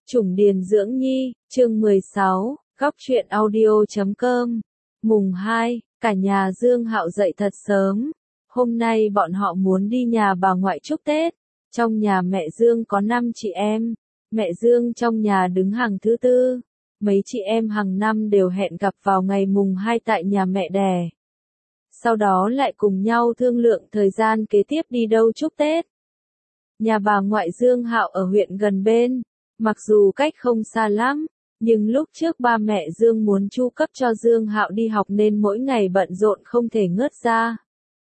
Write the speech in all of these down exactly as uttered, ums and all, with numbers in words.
Chủng Điền Dưỡng Nhi, chương mười sáu, góc truyện audio chấm com. Mùng hai, cả nhà Dương Hạo dậy thật sớm. Hôm nay bọn họ muốn đi nhà bà ngoại chúc Tết. Trong nhà mẹ Dương có năm chị em. Mẹ Dương trong nhà đứng hàng thứ tư. Mấy chị em hàng năm đều hẹn gặp vào ngày mùng hai tại nhà mẹ đẻ. Sau đó lại cùng nhau thương lượng thời gian kế tiếp đi đâu chúc Tết. Nhà bà ngoại Dương Hạo ở huyện gần bên. Mặc dù cách không xa lắm, nhưng lúc trước ba mẹ Dương muốn chu cấp cho Dương Hạo đi học nên mỗi ngày bận rộn không thể ngớt ra.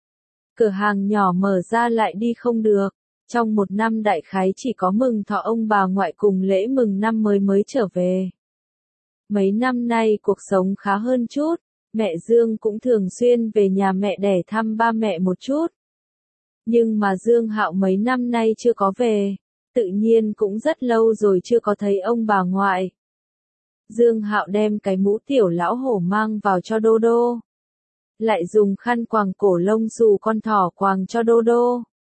Cửa hàng nhỏ mở ra lại đi không được, trong một năm đại khái chỉ có mừng thọ ông bà ngoại cùng lễ mừng năm mới mới trở về. Mấy năm nay cuộc sống khá hơn chút, mẹ Dương cũng thường xuyên về nhà mẹ đẻ thăm ba mẹ một chút. Nhưng mà Dương Hạo mấy năm nay chưa có về. Tự nhiên cũng rất lâu rồi chưa có thấy ông bà ngoại. Dương Hạo đem cái mũ tiểu lão hổ mang vào cho Đô Đô. Lại dùng khăn quàng cổ lông xù con thỏ quàng cho Đô Đô.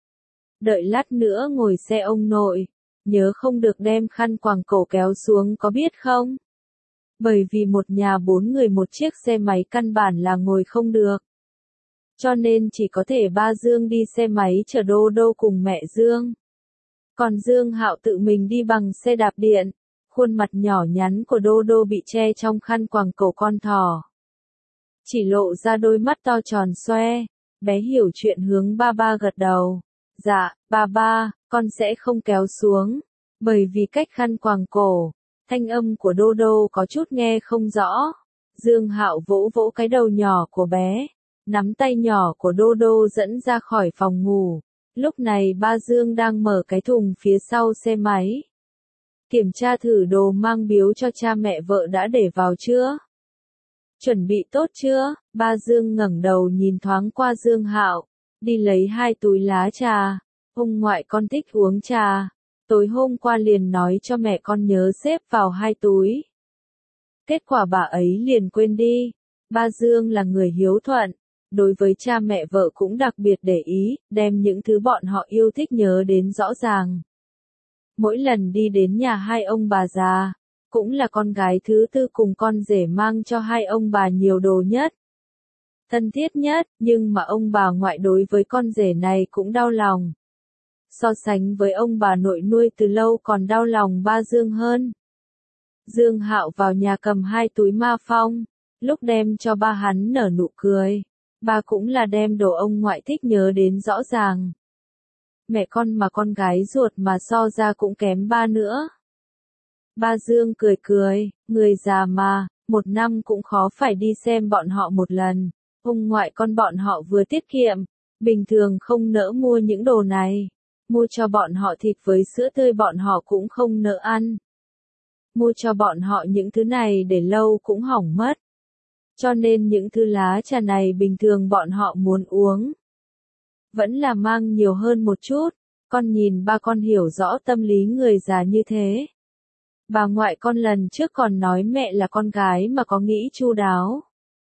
Đợi lát nữa ngồi xe ông nội, nhớ không được đem khăn quàng cổ kéo xuống có biết không? Bởi vì một nhà bốn người một chiếc xe máy căn bản là ngồi không được. Cho nên chỉ có thể ba Dương đi xe máy chở Đô Đô cùng mẹ Dương. Còn Dương Hạo tự mình đi bằng xe đạp điện, khuôn mặt nhỏ nhắn của Đô Đô bị che trong khăn quàng cổ con thỏ. Chỉ lộ ra đôi mắt to tròn xoe, bé hiểu chuyện hướng ba ba gật đầu. Dạ, ba ba, con sẽ không kéo xuống, bởi vì cách khăn quàng cổ, thanh âm của Đô Đô có chút nghe không rõ. Dương Hạo vỗ vỗ cái đầu nhỏ của bé, nắm tay nhỏ của Đô Đô dẫn ra khỏi phòng ngủ. Lúc này ba Dương đang mở cái thùng phía sau xe máy. Kiểm tra thử đồ mang biếu cho cha mẹ vợ đã để vào chưa? Chuẩn bị tốt chưa? Ba Dương ngẩng đầu nhìn thoáng qua Dương Hạo, đi lấy hai túi lá trà. Ông ngoại con thích uống trà. Tối hôm qua liền nói cho mẹ con nhớ xếp vào hai túi. Kết quả bà ấy liền quên đi. Ba Dương là người hiếu thuận. Đối với cha mẹ vợ cũng đặc biệt để ý, đem những thứ bọn họ yêu thích nhớ đến rõ ràng. Mỗi lần đi đến nhà hai ông bà già, cũng là con gái thứ tư cùng con rể mang cho hai ông bà nhiều đồ nhất. Thân thiết nhất, nhưng mà ông bà ngoại đối với con rể này cũng đau lòng. So sánh với ông bà nội nuôi từ lâu còn đau lòng ba Dương hơn. Dương Hạo vào nhà cầm hai túi ma phong, lúc đem cho ba hắn nở nụ cười. Ba cũng là đem đồ ông ngoại thích nhớ đến rõ ràng. Mẹ con mà con gái ruột mà so ra cũng kém ba nữa. Ba Dương cười cười, người già mà, một năm cũng khó phải đi xem bọn họ một lần. Ông ngoại con bọn họ vừa tiết kiệm, bình thường không nỡ mua những đồ này. Mua cho bọn họ thịt với sữa tươi bọn họ cũng không nỡ ăn. Mua cho bọn họ những thứ này để lâu cũng hỏng mất. Cho nên những thứ lá trà này bình thường bọn họ muốn uống. Vẫn là mang nhiều hơn một chút, con nhìn ba con hiểu rõ tâm lý người già như thế. Bà ngoại con lần trước còn nói mẹ là con gái mà có nghĩ chu đáo.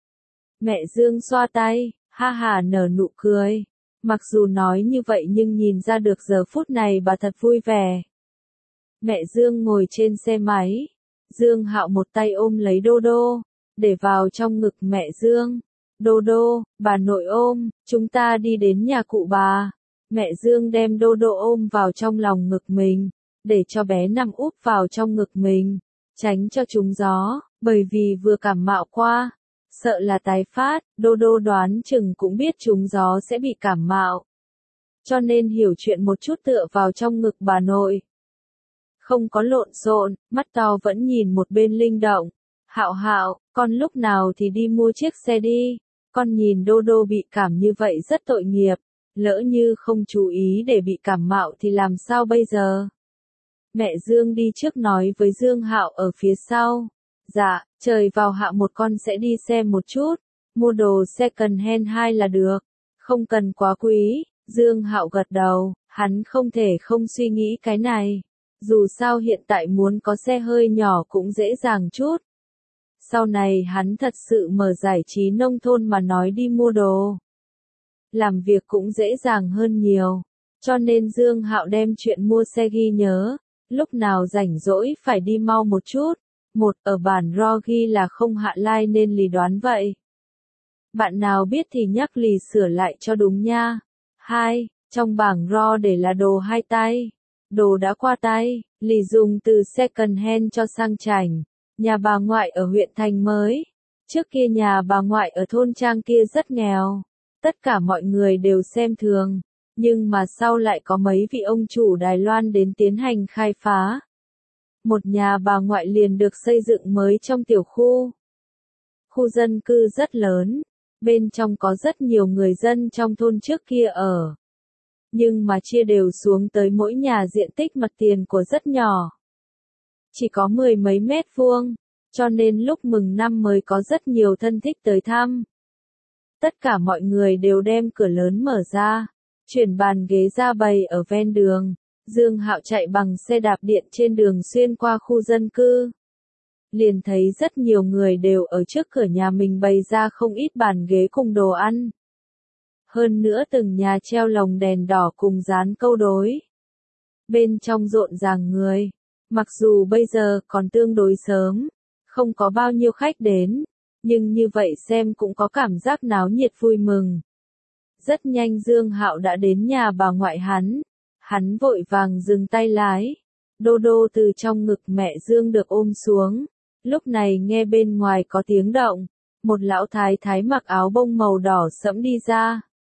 Mẹ Dương xoa tay, ha ha nở nụ cười. Mặc dù nói như vậy nhưng nhìn ra được giờ phút này bà thật vui vẻ. Mẹ Dương ngồi trên xe máy. Dương Hạo một tay ôm lấy Đô Đô. Để vào trong ngực mẹ Dương. Đô Đô, bà nội ôm, chúng ta đi đến nhà cụ bà. Mẹ Dương đem Đô Đô ôm vào trong lòng ngực mình, để cho bé nằm úp vào trong ngực mình, tránh cho trúng gió, bởi vì vừa cảm mạo qua, sợ là tái phát, Đô Đô đoán chừng cũng biết trúng gió sẽ bị cảm mạo. Cho nên hiểu chuyện một chút tựa vào trong ngực bà nội. Không có lộn xộn, mắt to vẫn nhìn một bên linh động. Hạo Hạo, con lúc nào thì đi mua chiếc xe đi, con nhìn Đô Đô bị cảm như vậy rất tội nghiệp, lỡ như không chú ý để bị cảm mạo thì làm sao bây giờ? Mẹ Dương đi trước nói với Dương Hạo ở phía sau, dạ, trời vào hạ một con sẽ đi xem một chút, mua đồ second hand hai là được, không cần quá quý. Dương Hạo gật đầu, hắn không thể không suy nghĩ cái này, dù sao hiện tại muốn có xe hơi nhỏ cũng dễ dàng chút. Sau này hắn thật sự mở giải trí nông thôn mà nói đi mua đồ. Làm việc cũng dễ dàng hơn nhiều. Cho nên Dương Hạo đem chuyện mua xe ghi nhớ. lúc nào rảnh rỗi phải đi mau một chút. Một, ở bản ro ghi là không hạ like nên lì đoán vậy. Bạn nào biết thì nhắc lì sửa lại cho đúng nha. Hai, trong bảng ro để là đồ hai tay. Đồ đã qua tay, lì dùng từ second hand cho sang chảnh. Nhà bà ngoại ở huyện Thành Mới. Trước kia nhà bà ngoại ở thôn trang kia rất nghèo. Tất cả mọi người đều xem thường. Nhưng mà sau lại có mấy vị ông chủ Đài Loan đến tiến hành khai phá. Một nhà bà ngoại liền được xây dựng mới trong tiểu khu. Khu dân cư rất lớn. Bên trong có rất nhiều người dân trong thôn trước kia ở. Nhưng mà chia đều xuống tới mỗi nhà diện tích mặt tiền của rất nhỏ. Chỉ có mười mấy mét vuông, cho nên lúc mừng năm mới có rất nhiều thân thích tới thăm. Tất cả mọi người đều đem cửa lớn mở ra, chuyển bàn ghế ra bày ở ven đường. Dương Hạo chạy bằng xe đạp điện trên đường xuyên qua khu dân cư. Liền thấy rất nhiều người đều ở trước cửa nhà mình bày ra không ít bàn ghế cùng đồ ăn. Hơn nữa từng nhà treo lồng đèn đỏ cùng dán câu đối. Bên trong rộn ràng người. Mặc dù bây giờ còn tương đối sớm, không có bao nhiêu khách đến, nhưng như vậy xem cũng có cảm giác náo nhiệt vui mừng. Rất nhanh Dương Hạo đã đến nhà bà ngoại hắn. Hắn vội vàng dừng tay lái. Đô đô từ trong ngực mẹ Dương được ôm xuống. Lúc này nghe bên ngoài có tiếng động. Một lão thái thái mặc áo bông màu đỏ sẫm đi ra.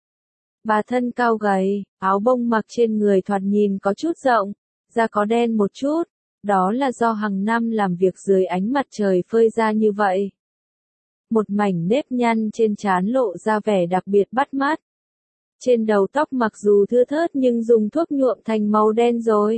Bà thân cao gầy, áo bông mặc trên người thoạt nhìn có chút rộng, da có đen một chút. Đó là do hàng năm làm việc dưới ánh mặt trời phơi ra như vậy. Một mảnh nếp nhăn trên trán lộ ra vẻ đặc biệt bắt mắt. Trên đầu tóc mặc dù thưa thớt nhưng dùng thuốc nhuộm thành màu đen rồi.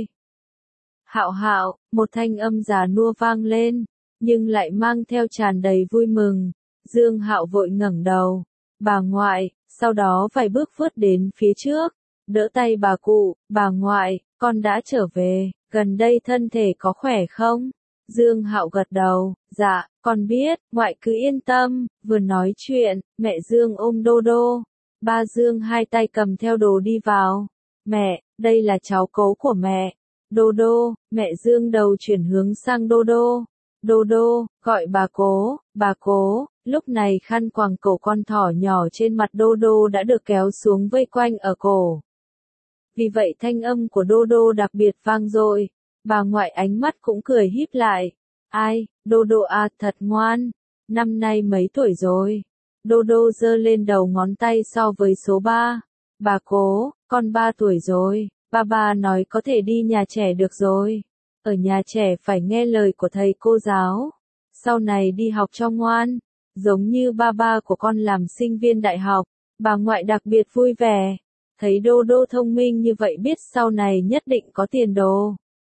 Hạo Hạo, một thanh âm già nua vang lên, nhưng lại mang theo tràn đầy vui mừng. Dương Hạo vội ngẩng đầu. Bà ngoại, sau đó vài bước vượt đến phía trước, đỡ tay bà cụ. Bà ngoại, con đã trở về, gần đây thân thể có khỏe không? Dương Hạo gật đầu, dạ, con biết, ngoại cứ yên tâm. Vừa nói chuyện, mẹ Dương ôm Đô Đô. Ba Dương hai tay cầm theo đồ đi vào. Mẹ, đây là cháu cố của mẹ. Đô Đô, mẹ Dương đầu chuyển hướng sang Đô Đô. Đô Đô, gọi bà cố, bà cố. Lúc này khăn quàng cổ con thỏ nhỏ trên mặt Đô Đô đã được kéo xuống vây quanh ở cổ. Vì vậy thanh âm của Đô Đô đặc biệt vang dội. Bà ngoại ánh mắt cũng cười híp lại. Ai, Đô Đô à, thật ngoan. Năm nay mấy tuổi rồi? Đô Đô giơ lên đầu ngón tay so với số ba. Bà cố, con ba tuổi rồi. Ba ba nói có thể đi nhà trẻ được rồi. Ở nhà trẻ phải nghe lời của thầy cô giáo. Sau này đi học cho ngoan. Giống như ba ba của con làm sinh viên đại học. Bà ngoại đặc biệt vui vẻ. Thấy Đô Đô thông minh như vậy biết sau này nhất định có tiền đồ.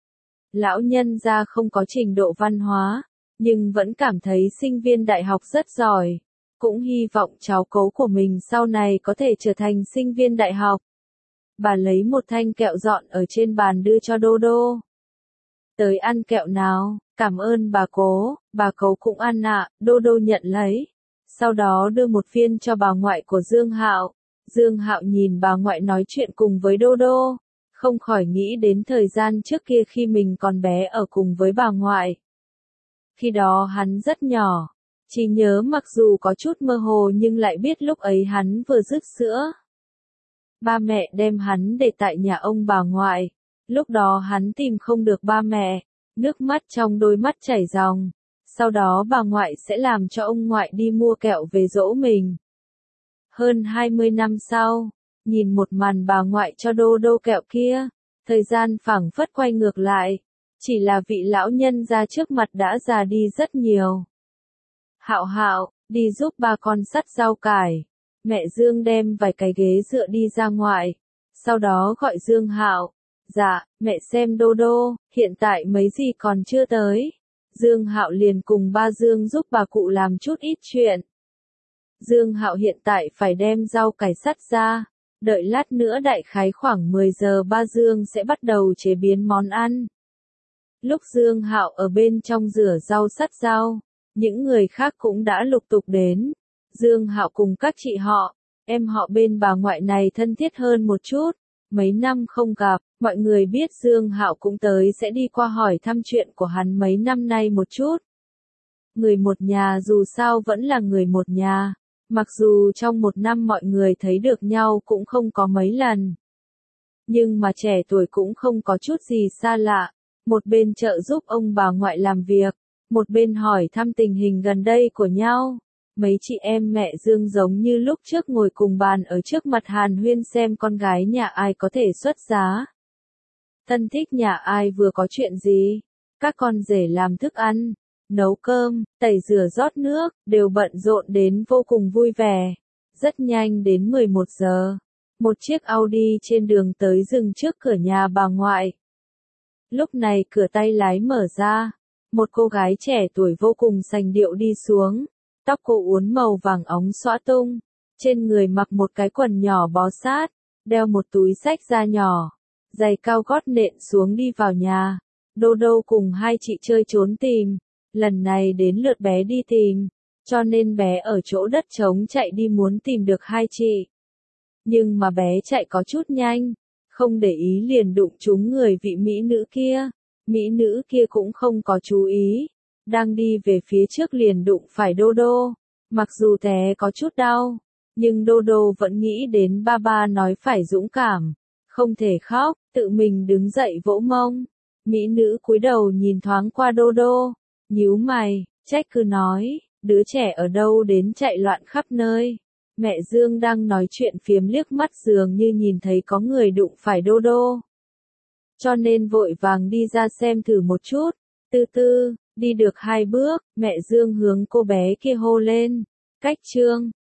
Lão nhân gia không có trình độ văn hóa, nhưng vẫn cảm thấy sinh viên đại học rất giỏi. Cũng hy vọng cháu cố của mình sau này có thể trở thành sinh viên đại học. Bà lấy một thanh kẹo dọn ở trên bàn đưa cho Đô Đô. Tới ăn kẹo nào, cảm ơn bà cố, bà cố cũng ăn ạ. Đô Đô nhận lấy. Sau đó đưa một viên cho bà ngoại của Dương Hạo. Dương Hạo nhìn bà ngoại nói chuyện cùng với Đô Đô, không khỏi nghĩ đến thời gian trước kia khi mình còn bé ở cùng với bà ngoại. Khi đó hắn rất nhỏ, chỉ nhớ mặc dù có chút mơ hồ nhưng lại biết lúc ấy hắn vừa dứt sữa. Ba mẹ đem hắn để tại nhà ông bà ngoại, lúc đó hắn tìm không được ba mẹ, nước mắt trong đôi mắt chảy ròng. Sau đó bà ngoại sẽ làm cho ông ngoại đi mua kẹo về dỗ mình. Hơn hai mươi năm sau, nhìn một màn bà ngoại cho Đô Đô kẹo kia, thời gian phảng phất quay ngược lại, chỉ là vị lão nhân ra trước mặt đã già đi rất nhiều. Hạo Hạo, đi giúp ba con sắt rau cải. Mẹ Dương đem vài cái ghế dựa đi ra ngoài, sau đó gọi Dương Hạo. Dạ, mẹ xem Đô Đô, hiện tại mấy gì còn chưa tới. Dương Hạo liền cùng ba Dương giúp bà cụ làm chút ít chuyện. Dương Hạo hiện tại phải đem rau cải sắt ra, đợi lát nữa đại khái khoảng mười giờ ba Dương sẽ bắt đầu chế biến món ăn. Lúc Dương Hạo ở bên trong rửa rau sắt rau, những người khác cũng đã lục tục đến. Dương Hạo cùng các chị họ, em họ bên bà ngoại này thân thiết hơn một chút, Mấy năm không gặp, mọi người biết Dương Hạo cũng tới sẽ đi qua hỏi thăm chuyện của hắn mấy năm nay một chút. Người một nhà dù sao vẫn là người một nhà, mặc dù trong một năm mọi người thấy được nhau cũng không có mấy lần. Nhưng mà trẻ tuổi cũng không có chút gì xa lạ, một bên trợ giúp ông bà ngoại làm việc, một bên hỏi thăm tình hình gần đây của nhau. Mấy chị em mẹ Dương giống như lúc trước ngồi cùng bàn ở trước mặt hàn huyên xem con gái nhà ai có thể xuất giá. Thân thích nhà ai vừa có chuyện gì, các con rể làm thức ăn, nấu cơm, tẩy rửa rót nước, đều bận rộn đến vô cùng vui vẻ. Rất nhanh đến mười một giờ, một chiếc Audi trên đường tới dừng trước cửa nhà bà ngoại. Lúc này cửa tay lái mở ra, một cô gái trẻ tuổi vô cùng sành điệu đi xuống, tóc cô uốn màu vàng óng xõa tung, trên người mặc một cái quần nhỏ bó sát, đeo một túi xách da nhỏ, giày cao gót nện xuống đi vào nhà. Đô Đô cùng hai chị chơi trốn tìm, lần này đến lượt bé đi tìm, cho nên bé ở chỗ đất trống chạy đi muốn tìm được hai chị. Nhưng mà bé chạy có chút nhanh, không để ý liền đụng trúng người vị mỹ nữ kia. Mỹ nữ kia cũng không có chú ý, đang đi về phía trước liền đụng phải Đô Đô. Mặc dù té có chút đau, nhưng Đô Đô vẫn nghĩ đến ba ba nói phải dũng cảm, không thể khóc, tự mình đứng dậy vỗ mông. Mỹ nữ cúi đầu nhìn thoáng qua Đô Đô, nhíu mày, trách cứ nói, đứa trẻ ở đâu đến chạy loạn khắp nơi. Mẹ Dương đang nói chuyện phiếm liếc mắt dường như nhìn thấy có người đụng phải Đô Đô, cho nên vội vàng đi ra xem thử một chút. Từ từ, đi được hai bước, mẹ Dương hướng cô bé kia hô lên, Cách Trương.